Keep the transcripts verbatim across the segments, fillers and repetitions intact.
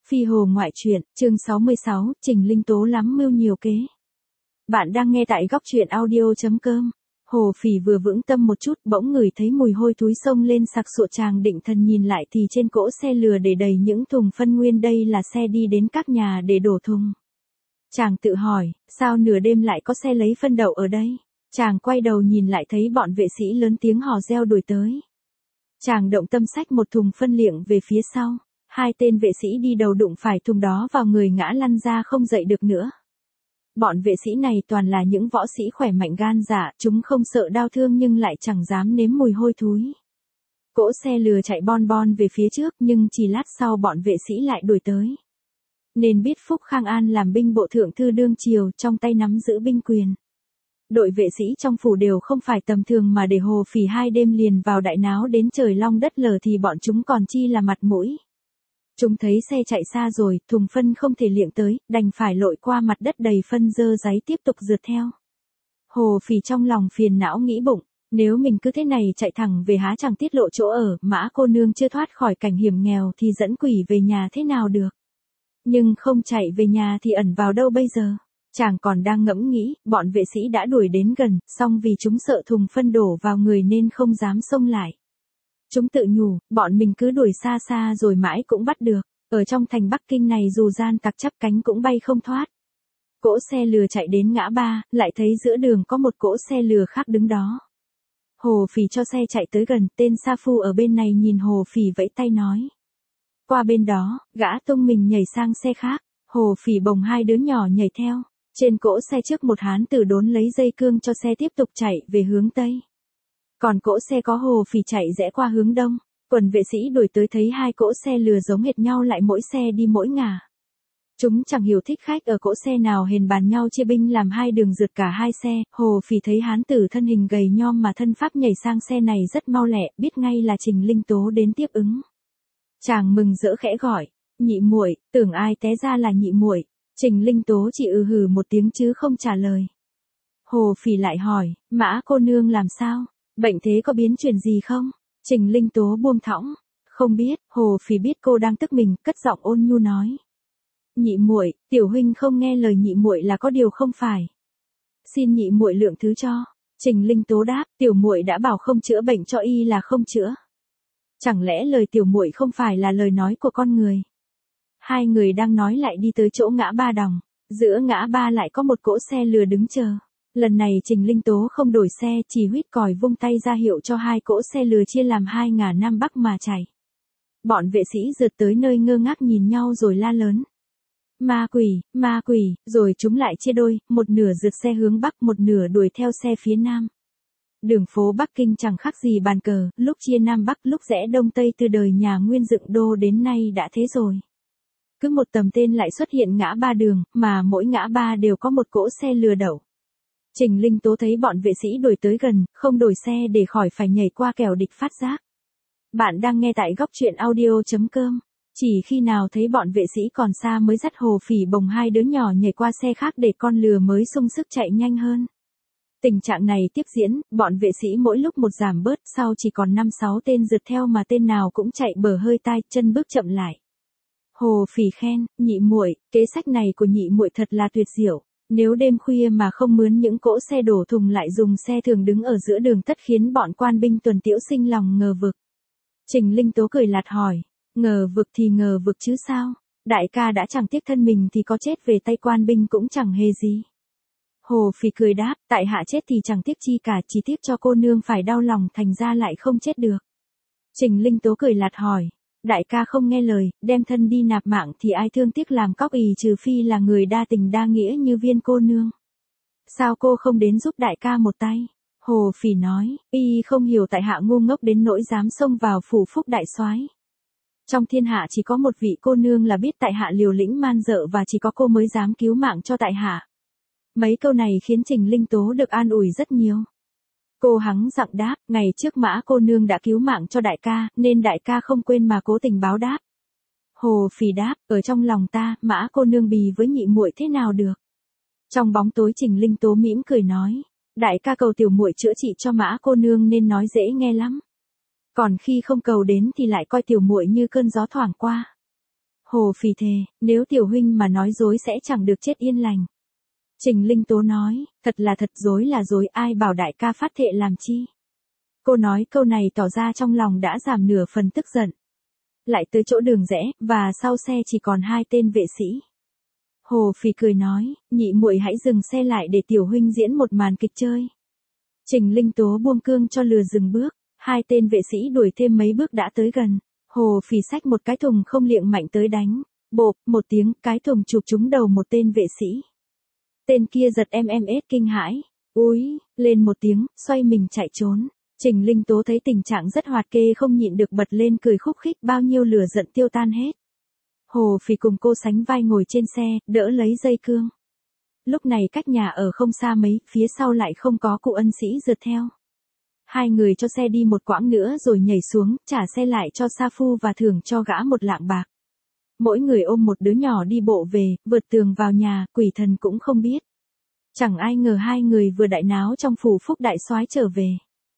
Phi Hồ ngoại truyện, chương sáu mươi sáu, Trình Linh Tố lắm mưu nhiều kế. Bạn đang nghe tại góc truyện audio chấm com. Hồ Phỉ vừa vững tâm một chút, bỗng ngửi thấy mùi hôi thối xông lên sặc sụa, chàng định thần nhìn lại thì trên cỗ xe lừa để đầy những thùng phân nguyên, đây là xe đi đến các nhà để đổ thùng. Chàng tự hỏi, sao nửa đêm lại có xe lấy phân đậu ở đây? Chàng quay đầu nhìn lại thấy bọn vệ sĩ lớn tiếng hò reo đuổi tới. Chàng động tâm xách một thùng phân liệng về phía sau. Hai tên vệ sĩ đi đầu đụng phải thùng đó vào người, ngã lăn ra không dậy được nữa. Bọn vệ sĩ này toàn là những võ sĩ khỏe mạnh gan dạ, chúng không sợ đau thương nhưng lại chẳng dám nếm mùi hôi thối. Cỗ xe lừa chạy bon bon về phía trước, nhưng chỉ lát sau bọn vệ sĩ lại đuổi tới. Nên biết Phúc Khang An làm binh bộ thượng thư đương triều, trong tay nắm giữ binh quyền. Đội vệ sĩ trong phủ đều không phải tầm thường, mà để Hồ Phỉ hai đêm liền vào đại náo đến trời long đất lở thì bọn chúng còn chi là mặt mũi. Chúng thấy xe chạy xa rồi, thùng phân không thể liệng tới, đành phải lội qua mặt đất đầy phân dơ giấy tiếp tục rượt theo. Hồ Phỉ trong lòng phiền não nghĩ bụng, nếu mình cứ thế này chạy thẳng về há chẳng tiết lộ chỗ ở, Mã cô nương chưa thoát khỏi cảnh hiểm nghèo thì dẫn quỷ về nhà thế nào được. Nhưng không chạy về nhà thì ẩn vào đâu bây giờ? Chàng còn đang ngẫm nghĩ, bọn vệ sĩ đã đuổi đến gần, song vì chúng sợ thùng phân đổ vào người nên không dám xông lại. Chúng tự nhủ, bọn mình cứ đuổi xa xa rồi mãi cũng bắt được, ở trong thành Bắc Kinh này dù gian tặc chắp cánh cũng bay không thoát. Cỗ xe lừa chạy đến ngã ba, lại thấy giữa đường có một cỗ xe lừa khác đứng đó. Hồ Phỉ cho xe chạy tới gần, tên sa phu ở bên này nhìn Hồ Phỉ vẫy tay nói. Qua bên đó, gã tung mình nhảy sang xe khác, Hồ Phỉ bồng hai đứa nhỏ nhảy theo. Trên cỗ xe trước một hán tử đốn lấy dây cương cho xe tiếp tục chạy về hướng Tây. Còn cỗ xe có Hồ Phỉ chạy rẽ qua hướng Đông. Quần vệ sĩ đuổi tới thấy hai cỗ xe lừa giống hệt nhau, lại mỗi xe đi mỗi ngả. Chúng chẳng hiểu thích khách ở cỗ xe nào, hèn bàn nhau chia binh làm hai đường rượt cả hai xe. Hồ Phỉ thấy hán tử thân hình gầy nhom mà thân pháp nhảy sang xe này rất mau lẹ, biết ngay là Trình Linh Tố đến tiếp ứng. Chàng mừng rỡ khẽ gọi, nhị muội, tưởng ai té ra là nhị muội. Trình Linh Tố chỉ ừ hừ một tiếng chứ không trả lời. Hồ Phỉ lại hỏi, Mã cô nương làm sao? Bệnh thế có biến chuyển gì không? Trình Linh Tố buông thõng, không biết. Hồ Phỉ biết cô đang tức mình, cất giọng ôn nhu nói. Nhị muội, tiểu huynh không nghe lời nhị muội là có điều không phải. Xin nhị muội lượng thứ cho. Trình Linh Tố đáp, tiểu muội đã bảo không chữa bệnh cho y là không chữa. Chẳng lẽ lời tiểu muội không phải là lời nói của con người? Hai người đang nói lại đi tới chỗ ngã ba đồng. Giữa ngã ba lại có một cỗ xe lừa đứng chờ. Lần này Trình Linh Tố không đổi xe, chỉ huýt còi vung tay ra hiệu cho hai cỗ xe lừa chia làm hai ngả Nam Bắc mà chạy. Bọn vệ sĩ rượt tới nơi ngơ ngác nhìn nhau rồi la lớn. Ma quỷ, ma quỷ, rồi chúng lại chia đôi, một nửa rượt xe hướng Bắc, một nửa đuổi theo xe phía Nam. Đường phố Bắc Kinh chẳng khác gì bàn cờ, lúc chia Nam Bắc, lúc rẽ Đông Tây, từ đời nhà Nguyên dựng đô đến nay đã thế rồi. Cứ một tầm tên lại xuất hiện ngã ba đường, mà mỗi ngã ba đều có một cỗ xe lừa đậu. Trình Linh Tố thấy bọn vệ sĩ đuổi tới gần, không đổi xe để khỏi phải nhảy qua kẻo địch phát giác. Bạn đang nghe tại góc truyện audio chấm com. Chỉ khi nào thấy bọn vệ sĩ còn xa mới dắt Hồ Phỉ bồng hai đứa nhỏ nhảy qua xe khác để con lừa mới sung sức chạy nhanh hơn. Tình trạng này tiếp diễn, bọn vệ sĩ mỗi lúc một giảm bớt, sau chỉ còn năm sáu tên rượt theo mà tên nào cũng chạy bở hơi tai, chân bước chậm lại. Hồ Phỉ khen, nhị muội, kế sách này của nhị muội thật là tuyệt diệu. Nếu đêm khuya mà không mướn những cỗ xe đổ thùng lại dùng xe thường đứng ở giữa đường, tất khiến bọn quan binh tuần tiễu sinh lòng ngờ vực. Trình Linh Tố cười lạt hỏi, ngờ vực thì ngờ vực chứ sao? Đại ca đã chẳng tiếc thân mình thì có chết về tay quan binh cũng chẳng hề gì. Hồ Phỉ cười đáp, tại hạ chết thì chẳng tiếc chi cả, chỉ tiếc cho cô nương phải đau lòng thành ra lại không chết được. Trình Linh Tố cười lạt hỏi, đại ca không nghe lời, đem thân đi nạp mạng thì ai thương tiếc làm cóc ì, trừ phi là người đa tình đa nghĩa như Viên cô nương. Sao cô không đến giúp đại ca một tay? Hồ Phỉ nói, y không hiểu tại hạ ngu ngốc đến nỗi dám xông vào phủ Phúc đại soái. Trong thiên hạ chỉ có một vị cô nương là biết tại hạ liều lĩnh man dợ, và chỉ có cô mới dám cứu mạng cho tại hạ. Mấy câu này khiến Trình Linh Tố được an ủi rất nhiều. Cô hắng giọng đáp, ngày trước Mã cô nương đã cứu mạng cho đại ca, nên đại ca không quên mà cố tình báo đáp. Hồ Phỉ đáp, ở trong lòng ta, Mã cô nương bì với nhị muội thế nào được. Trong bóng tối Trình Linh Tố mỉm cười nói, đại ca cầu tiểu muội chữa trị cho Mã cô nương nên nói dễ nghe lắm. Còn khi không cầu đến thì lại coi tiểu muội như cơn gió thoảng qua. Hồ Phỉ thề, nếu tiểu huynh mà nói dối sẽ chẳng được chết yên lành. Trình Linh Tố nói, thật là thật, dối là dối, ai bảo đại ca phát thệ làm chi. Cô nói câu này tỏ ra trong lòng đã giảm nửa phần tức giận. Lại tới chỗ đường rẽ, và sau xe chỉ còn hai tên vệ sĩ. Hồ Phỉ cười nói, nhị muội hãy dừng xe lại để tiểu huynh diễn một màn kịch chơi. Trình Linh Tố buông cương cho lừa dừng bước, hai tên vệ sĩ đuổi thêm mấy bước đã tới gần. Hồ Phỉ xách một cái thùng không liệng mạnh tới đánh, bộp, một tiếng, cái thùng chụp trúng đầu một tên vệ sĩ. Tên kia giật em em ết kinh hãi, úi, lên một tiếng, xoay mình chạy trốn. Trình Linh Tố thấy tình trạng rất hoạt kê không nhịn được bật lên cười khúc khích, bao nhiêu lửa giận tiêu tan hết. Hồ Phỉ cùng cô sánh vai ngồi trên xe, đỡ lấy dây cương. Lúc này cách nhà ở không xa mấy, phía sau lại không có cụ ân sĩ rượt theo. Hai người cho xe đi một quãng nữa rồi nhảy xuống, trả xe lại cho sa phu và thưởng cho gã một lạng bạc. Mỗi người ôm một đứa nhỏ đi bộ về, vượt tường vào nhà, quỷ thần cũng không biết. Chẳng ai ngờ hai người vừa đại náo trong phủ phúc đại soái trở về.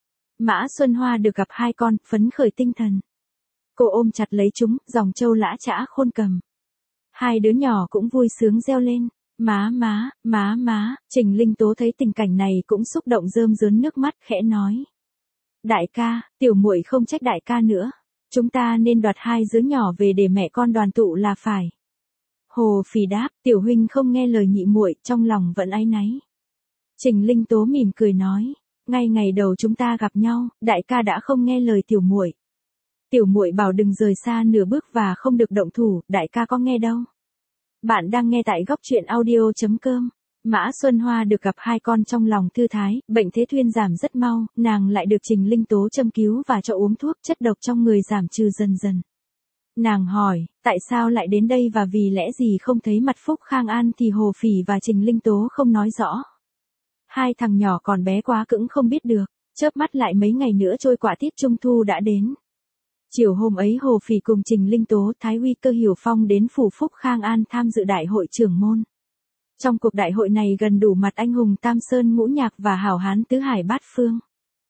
Mã Xuân Hoa được gặp hai con, phấn khởi tinh thần. Cô ôm chặt lấy chúng, dòng trâu lã chã khôn cầm. Hai đứa nhỏ cũng vui sướng reo lên. Má má, má má, Trình Linh Tố thấy tình cảnh này cũng xúc động rơm rớn nước mắt, khẽ nói. Đại ca, tiểu muội không trách đại ca nữa. Chúng ta nên đoạt hai đứa nhỏ về để mẹ con đoàn tụ là phải. Hồ Phỉ đáp, tiểu huynh không nghe lời nhị muội, trong lòng vẫn áy náy. Trình Linh Tố mỉm cười nói, ngay ngày đầu chúng ta gặp nhau, đại ca đã không nghe lời tiểu muội. Tiểu muội bảo đừng rời xa nửa bước và không được động thủ, đại ca có nghe đâu. Bạn đang nghe tại góc truyện audio chấm com. Mã Xuân Hoa được gặp hai con trong lòng thư thái, bệnh thế thuyên giảm rất mau, nàng lại được Trình Linh Tố châm cứu và cho uống thuốc, chất độc trong người giảm trừ dần dần. Nàng hỏi, tại sao lại đến đây và vì lẽ gì không thấy mặt Phúc Khang An thì Hồ Phỉ và Trình Linh Tố không nói rõ. Hai thằng nhỏ còn bé quá cũng không biết được, chớp mắt lại mấy ngày nữa trôi qua tiết trung thu đã đến. Chiều hôm ấy Hồ Phỉ cùng Trình Linh Tố, Thái Uy Cơ Hiểu Phong đến phủ Phúc Khang An tham dự đại hội trưởng môn. Trong cuộc đại hội này gần đủ mặt anh hùng Tam Sơn Ngũ Nhạc và hảo hán tứ hải bát phương.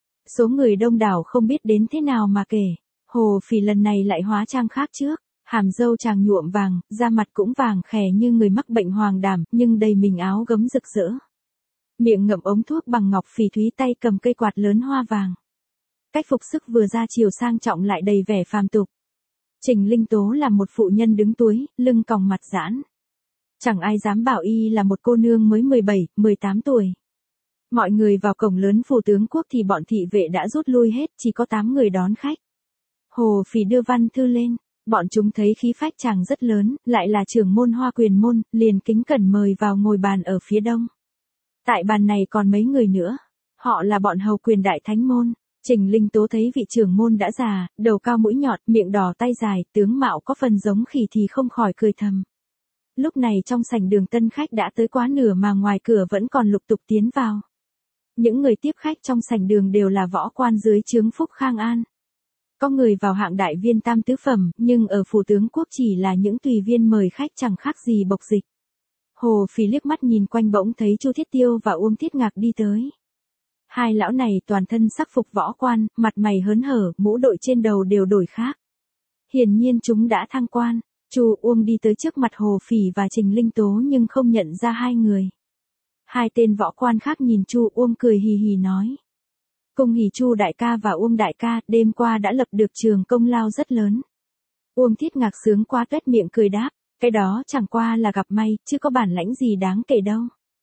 Số người đông đảo không biết đến thế nào mà kể. Hồ Phỉ lần này lại hóa trang khác trước, hàm râu chàng nhuộm vàng, da mặt cũng vàng khè như người mắc bệnh hoàng đảm, nhưng đầy mình áo gấm rực rỡ. Miệng ngậm ống thuốc bằng ngọc phỉ thúy, tay cầm cây quạt lớn hoa vàng. Cách phục sức vừa ra chiều sang trọng lại đầy vẻ phàm tục. Trình Linh Tố là một phụ nhân đứng túi, lưng còng mặt giãn. Chẳng ai dám bảo y là một cô nương mới mười bảy, mười tám tuổi. Mọi người vào cổng lớn phủ tướng quốc thì bọn thị vệ đã rút lui hết, chỉ có tám người đón khách. Hồ Phỉ đưa văn thư lên, bọn chúng thấy khí phách chàng rất lớn, lại là trưởng môn Hoa Quyền môn, liền kính cẩn mời vào ngồi bàn ở phía đông. Tại bàn này còn mấy người nữa, họ là bọn hầu quyền đại thánh môn. Trình Linh Tố thấy vị trưởng môn đã già, đầu cao mũi nhọn, miệng đỏ tay dài, tướng mạo có phần giống khỉ thì không khỏi cười thầm. Lúc này trong sảnh đường tân khách đã tới quá nửa mà ngoài cửa vẫn còn lục tục tiến vào. Những người tiếp khách trong sảnh đường đều là võ quan dưới trướng Phúc Khang An. Có người vào hạng đại viên tam tứ phẩm, nhưng ở phủ tướng quốc chỉ là những tùy viên mời khách chẳng khác gì bộc dịch. Hồ Phỉ liếc mắt nhìn quanh bỗng thấy Chu Thiết Tiêu và Uông Thiết Ngạc đi tới. Hai lão này toàn thân sắc phục võ quan, mặt mày hớn hở, mũ đội trên đầu đều đổi khác. Hiển nhiên chúng đã thăng quan. Chu Uông đi tới trước mặt Hồ Phỉ và Trình Linh Tố nhưng không nhận ra hai người. Hai tên võ quan khác nhìn Chu Uông cười hì hì nói. Cung hỉ Chu đại ca và Uông đại ca, đêm qua đã lập được trường công lao rất lớn. Uông Thiết Ngạc sướng quá tuét miệng cười đáp, cái đó chẳng qua là gặp may, chứ có bản lãnh gì đáng kể đâu.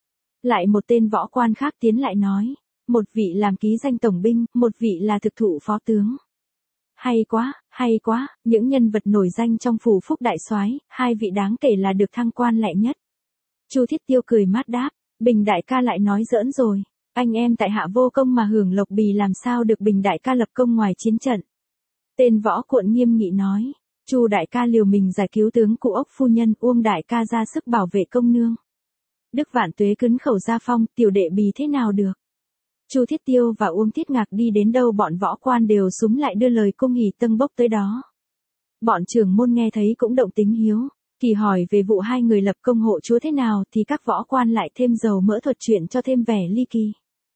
Lại một tên võ quan khác tiến lại nói, một vị làm ký danh tổng binh, một vị là thực thụ phó tướng. Hay quá, hay quá, những nhân vật nổi danh trong phủ Phúc đại soái, hai vị đáng kể là được thăng quan lẹ nhất. Chu Thiết Tiêu cười mát đáp, Bình đại ca lại nói giỡn rồi, anh em tại hạ vô công mà hưởng lộc bì làm sao được Bình đại ca lập công ngoài chiến trận. Tên võ cuộn nghiêm nghị nói, Chu đại ca liều mình giải cứu tướng cụ ốc phu nhân, Uông đại ca ra sức bảo vệ công nương. Đức vạn tuế cứng khẩu gia phong, tiểu đệ bì thế nào được. Chu Thiết Tiêu và Uông Thiết Ngạc đi đến đâu bọn võ quan đều súng lại đưa lời cung hỉ tâng bốc tới đó. Bọn trưởng môn nghe thấy cũng động tính hiếu, kỳ hỏi về vụ hai người lập công hộ chúa thế nào thì các võ quan lại thêm dầu mỡ thuật chuyện cho thêm vẻ ly kỳ.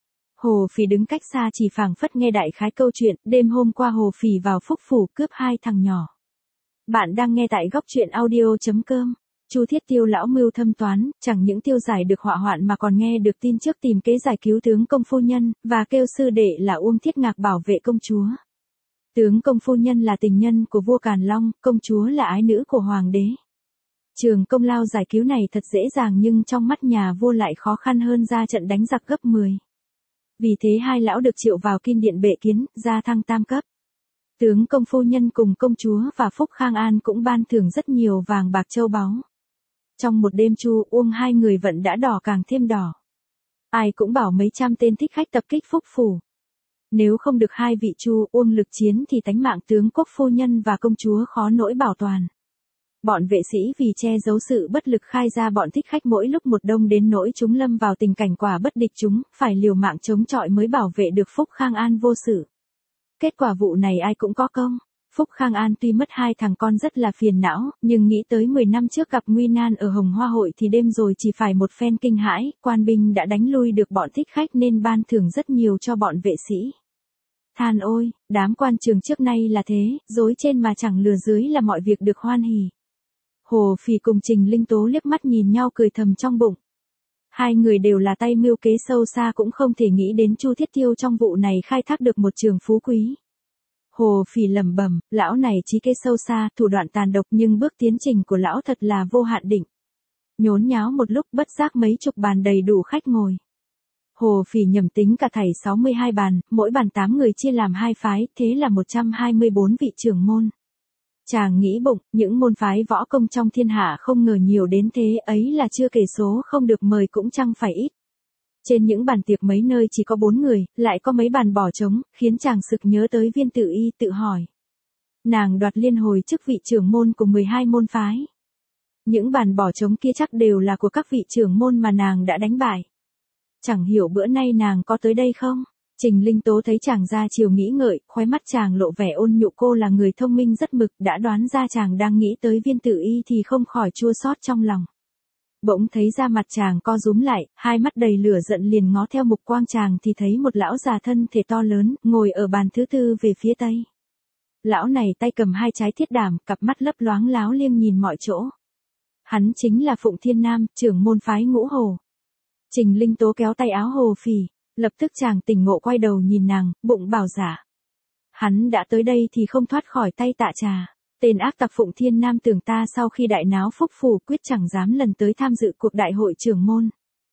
Hồ Phỉ đứng cách xa chỉ phảng phất nghe đại khái câu chuyện, đêm hôm qua Hồ Phỉ vào Phúc phủ cướp hai thằng nhỏ. Bạn đang nghe tại góc truyện audio.com. Chu Thiết Tiêu lão mưu thâm toán, chẳng những tiêu giải được họa hoạn mà còn nghe được tin trước tìm kế giải cứu tướng công phu nhân, và kêu sư đệ là Uông Thiết Ngạc bảo vệ công chúa. Tướng công phu nhân là tình nhân của vua Càn Long, công chúa là ái nữ của hoàng đế. Trường công lao giải cứu này thật dễ dàng nhưng trong mắt nhà vua lại khó khăn hơn ra trận đánh giặc gấp mười. Vì thế hai lão được triệu vào Kim Điện bệ kiến, gia thăng tam cấp. Tướng công phu nhân cùng công chúa và Phúc Khang An cũng ban thưởng rất nhiều vàng bạc châu báu. Trong một đêm Chu Uông hai người vận đã đỏ càng thêm đỏ. Ai cũng bảo mấy trăm tên thích khách tập kích Phúc phủ. Nếu không được hai vị Chu Uông lực chiến thì tánh mạng tướng quốc phu nhân và công chúa khó nỗi bảo toàn. Bọn vệ sĩ vì che giấu sự bất lực khai ra bọn thích khách mỗi lúc một đông đến nỗi chúng lâm vào tình cảnh quả bất địch chúng, phải liều mạng chống chọi mới bảo vệ được Phúc Khang An vô sự. Kết quả vụ này ai cũng có công. Phúc Khang An tuy mất hai thằng con rất là phiền não, nhưng nghĩ tới mười năm trước gặp nguy nan ở Hồng Hoa hội thì đêm rồi chỉ phải một phen kinh hãi, quan binh đã đánh lui được bọn thích khách nên ban thưởng rất nhiều cho bọn vệ sĩ. Than ôi, đám quan trường trước nay là thế, dối trên mà chẳng lừa dưới là mọi việc được hoan hỉ. Hồ Phì cùng Trình Linh Tố liếc mắt nhìn nhau cười thầm trong bụng. Hai người đều là tay mưu kế sâu xa cũng không thể nghĩ đến Chu Thiết Tiêu trong vụ này khai thác được một trường phú quý. Hồ Phì lẩm bẩm, lão này trí kế sâu xa, thủ đoạn tàn độc nhưng bước tiến trình của lão thật là vô hạn định. Nhốn nháo một lúc bất giác mấy chục bàn đầy đủ khách ngồi. Hồ Phì nhẩm tính cả thảy sáu mươi hai bàn, mỗi bàn tám người chia làm hai phái, thế là một trăm hai mươi bốn vị trưởng môn. Chàng nghĩ bụng, những môn phái võ công trong thiên hạ không ngờ nhiều đến thế ấy là chưa kể số không được mời cũng chẳng phải ít. Trên những bàn tiệc mấy nơi chỉ có bốn người, lại có mấy bàn bỏ trống, khiến chàng sực nhớ tới Viên Tử Y tự hỏi. Nàng đoạt liên hồi chức vị trưởng môn của mười hai môn phái. Những bàn bỏ trống kia chắc đều là của các vị trưởng môn mà nàng đã đánh bại. Chẳng hiểu bữa nay nàng có tới đây không? Trình Linh Tố thấy chàng ra chiều nghĩ ngợi, khóe mắt chàng lộ vẻ ôn nhu, cô là người thông minh rất mực, đã đoán ra chàng đang nghĩ tới Viên Tử Y thì không khỏi chua xót trong lòng. Bỗng thấy da mặt chàng co rúm lại, hai mắt đầy lửa giận liền ngó theo mục quang chàng thì thấy một lão già thân thể to lớn, ngồi ở bàn thứ tư về phía tây. Lão này tay cầm hai trái thiết đảm, cặp mắt lấp loáng láo liêng nhìn mọi chỗ. Hắn chính là Phụng Thiên Nam, trưởng môn phái Ngũ Hồ. Trình Linh Tố kéo tay áo Hồ Phì, lập tức chàng tỉnh ngộ quay đầu nhìn nàng, bụng bảo dạ. Hắn đã tới đây thì không thoát khỏi tay Tạ Trà. Tên ác tặc Phụng Thiên Nam tưởng ta sau khi đại náo Phúc phủ quyết chẳng dám lần tới tham dự cuộc đại hội trưởng môn.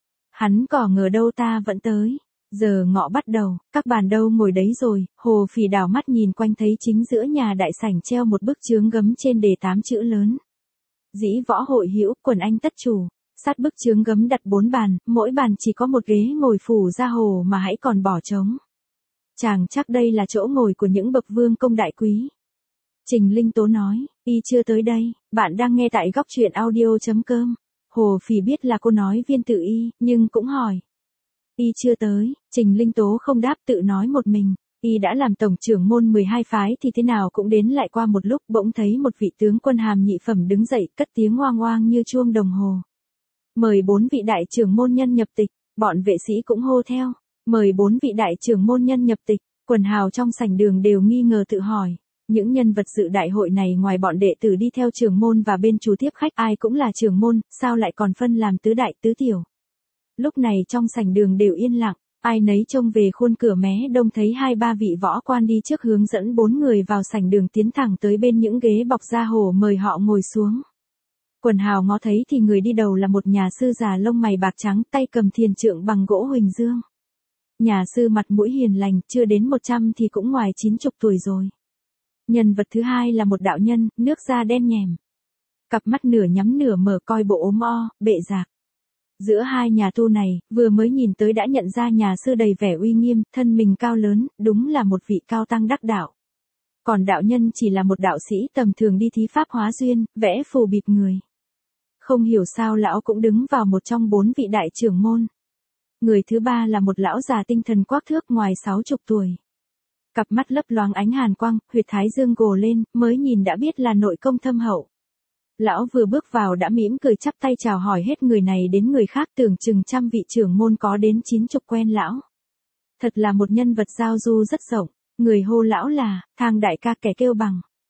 Hắn cỏ ngờ đâu ta vẫn tới. Giờ ngọ bắt đầu, các bàn đâu ngồi đấy rồi, Hồ Phì đảo mắt nhìn quanh thấy chính giữa nhà đại sảnh treo một bức chướng gấm trên đề tám chữ lớn. Dĩ võ hội hữu, quần anh tất chủ. Sát bức chướng gấm đặt bốn bàn, mỗi bàn chỉ có một ghế ngồi phủ ra hồ mà hãy còn bỏ trống. Chàng chắc đây là chỗ ngồi của những bậc vương công đại quý. Trình Linh Tố nói, y chưa tới đây, bạn đang nghe tại góc truyện audio.com. Hồ Phì biết là cô nói Viên Tử Y, nhưng cũng hỏi. Y chưa tới, Trình Linh Tố không đáp tự nói một mình. Y đã làm tổng trưởng môn mười hai phái thì thế nào cũng đến lại qua một lúc bỗng thấy một vị tướng quân hàm nhị phẩm đứng dậy cất tiếng oang oang như chuông đồng hồ. Mời bốn vị đại trưởng môn nhân nhập tịch, bọn vệ sĩ cũng hô theo. Mời bốn vị đại trưởng môn nhân nhập tịch, quần hào trong sảnh đường đều nghi ngờ tự hỏi. Những nhân vật dự đại hội này ngoài bọn đệ tử đi theo trưởng môn và bên chủ tiếp khách ai cũng là trưởng môn, sao lại còn phân làm tứ đại tứ tiểu. Lúc này trong sảnh đường đều yên lặng, ai nấy trông về khuôn cửa mé đông thấy hai ba vị võ quan đi trước hướng dẫn bốn người vào sảnh đường tiến thẳng tới bên những ghế bọc da hổ mời họ ngồi xuống. Quần hào ngó thấy thì người đi đầu là một nhà sư già lông mày bạc trắng tay cầm thiền trượng bằng gỗ huỳnh dương. Nhà sư mặt mũi hiền lành, chưa đến một trăm thì cũng ngoài chín chục tuổi rồi. Nhân vật thứ hai là một đạo nhân, nước da đen nhèm. Cặp mắt nửa nhắm nửa mở coi bộ ốm o, bệ rạc. Giữa hai nhà tu này, vừa mới nhìn tới đã nhận ra nhà sư đầy vẻ uy nghiêm, thân mình cao lớn, đúng là một vị cao tăng đắc đạo. Còn đạo nhân chỉ là một đạo sĩ tầm thường đi thí pháp hóa duyên, vẽ phù bịp người. Không hiểu sao lão cũng đứng vào một trong bốn vị đại trưởng môn. Người thứ ba là một lão già tinh thần quắc thước ngoài sáu chục tuổi. Cặp mắt lấp loáng ánh hàn quang, huyệt thái dương gồ lên, mới nhìn đã biết là nội công thâm hậu. Lão vừa bước vào đã mỉm cười chắp tay chào hỏi hết người này đến người khác, tưởng chừng trăm vị trưởng môn có đến chín chục quen lão. Thật là một nhân vật giao du rất rộng, người hô lão là, Thang đại ca kẻ kêu bằng.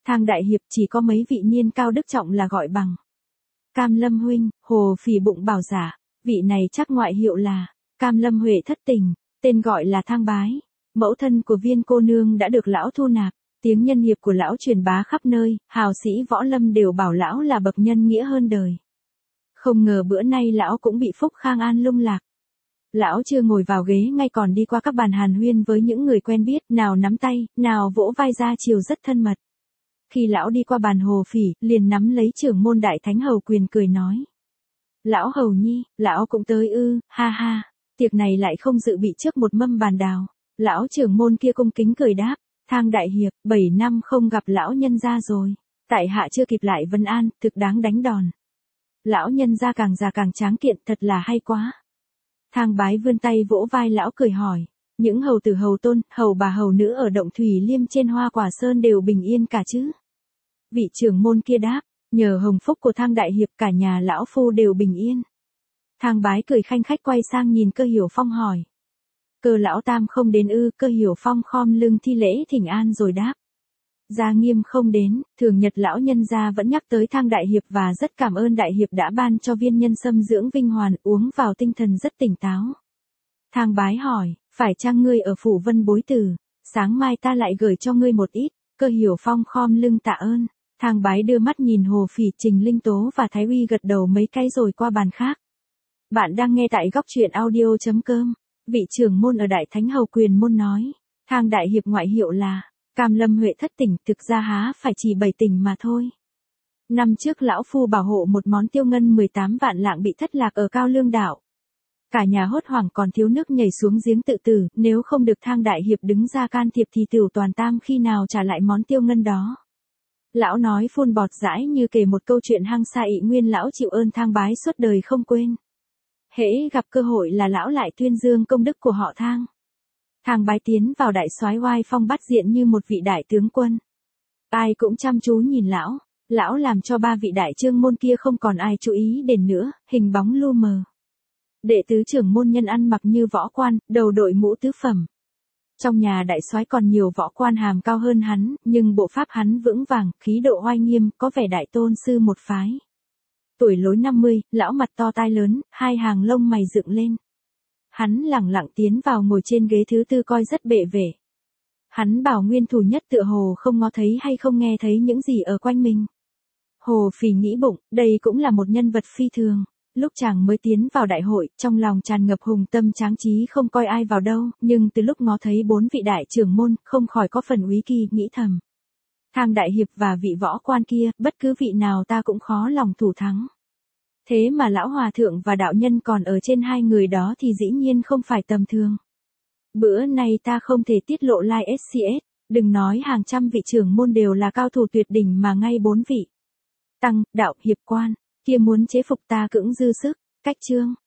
Thang đại hiệp chỉ có mấy vị niên cao đức trọng là gọi bằng Cam Lâm huynh. Hồ Phì bụng bảo giả, vị này chắc ngoại hiệu là Cam Lâm Huệ thất tình, tên gọi là Thang Bái. Mẫu thân của Viên cô nương đã được lão thu nạp, tiếng nhân hiệp của lão truyền bá khắp nơi, hào sĩ võ lâm đều bảo lão là bậc nhân nghĩa hơn đời. Không ngờ bữa nay lão cũng bị Phúc Khang An lung lạc. Lão chưa ngồi vào ghế ngay còn đi qua các bàn hàn huyên với những người quen biết, nào nắm tay, nào vỗ vai ra chiều rất thân mật. Khi lão đi qua bàn Hồ Phỉ, liền nắm lấy trưởng môn Đại Thánh Hầu Quyền cười nói. Lão Hầu Nhi, lão cũng tới ư, ha ha, tiệc này lại không dự bị trước một mâm bàn đào. Lão trưởng môn kia cung kính cười đáp, Thang đại hiệp, bảy năm không gặp lão nhân gia rồi. Tại hạ chưa kịp lại vân an, thực đáng đánh đòn. Lão nhân gia càng già càng tráng kiện, thật là hay quá. Thang Bái vươn tay vỗ vai lão cười hỏi, những hầu tử hầu tôn, hầu bà hầu nữ ở Động Thủy Liêm trên Hoa Quả Sơn đều bình yên cả chứ? Vị trưởng môn kia đáp, nhờ hồng phúc của Thang đại hiệp cả nhà lão phu đều bình yên. Thang Bái cười khanh khách quay sang nhìn Cơ Hiểu Phong hỏi. Cơ lão tam không đến ư? Cơ Hiểu Phong khom lưng thi lễ thỉnh an rồi đáp. Gia Nghiêm không đến, thường nhật lão nhân gia vẫn nhắc tới Thang đại hiệp và rất cảm ơn đại hiệp đã ban cho viên nhân sâm dưỡng vinh hoàn, uống vào tinh thần rất tỉnh táo. Thang Bái hỏi, phải chăng ngươi ở phủ Vân Bối Tử, sáng mai ta lại gửi cho ngươi một ít. Cơ Hiểu Phong khom lưng tạ ơn. Thang Bái đưa mắt nhìn Hồ Phỉ, Trình Linh Tố và Thái Uy gật đầu mấy cái rồi qua bàn khác. Bạn đang nghe tại góc truyện audio.com. Vị trưởng môn ở Đại Thánh Hầu Quyền môn nói, Thang đại hiệp ngoại hiệu là Cam Lâm Huệ thất tình, thực ra há phải chỉ bảy tình mà thôi. Năm trước lão phu bảo hộ một món tiêu ngân mười tám vạn lạng bị thất lạc ở Cao Lương đảo. Cả nhà hốt hoảng còn thiếu nước nhảy xuống giếng tự tử, nếu không được Thang đại hiệp đứng ra can thiệp thì tửu toàn tam khi nào trả lại món tiêu ngân đó. Lão nói phun bọt dãi như kể một câu chuyện hăng sa ị nguyên, lão chịu ơn Thang Bái suốt đời không quên. Hễ gặp cơ hội là lão lại tuyên dương công đức của họ Thang. Thang Bái tiến vào đại soái oai phong bắt diện như một vị đại tướng quân. Ai cũng chăm chú nhìn lão, lão làm cho ba vị đại trương môn kia không còn ai chú ý đến nữa, hình bóng lu mờ. Đệ tứ trưởng môn nhân ăn mặc như võ quan, đầu đội mũ tứ phẩm. Trong nhà đại soái còn nhiều võ quan hàm cao hơn hắn, nhưng bộ pháp hắn vững vàng, khí độ oai nghiêm, có vẻ đại tôn sư một phái. Tuổi lối năm mươi, lão mặt to tai lớn, hai hàng lông mày dựng lên. Hắn lẳng lặng tiến vào ngồi trên ghế thứ tư coi rất bệ vệ. Hắn bảo nguyên thủ nhất tựa hồ không ngó thấy hay không nghe thấy những gì ở quanh mình. Hồ Phì nghĩ bụng, đây cũng là một nhân vật phi thường. Lúc chàng mới tiến vào đại hội, trong lòng tràn ngập hùng tâm tráng trí không coi ai vào đâu, nhưng từ lúc ngó thấy bốn vị đại trưởng môn, không khỏi có phần úy kỳ, nghĩ thầm. Thang đại hiệp và vị võ quan kia, bất cứ vị nào ta cũng khó lòng thủ thắng. Thế mà lão hòa thượng và đạo nhân còn ở trên hai người đó thì dĩ nhiên không phải tầm thường. Bữa nay ta không thể tiết lộ like ét xê ét, đừng nói hàng trăm vị trưởng môn đều là cao thủ tuyệt đỉnh mà ngay bốn vị tăng, đạo, hiệp quan kia muốn chế phục ta cưỡng dư sức. Cách chương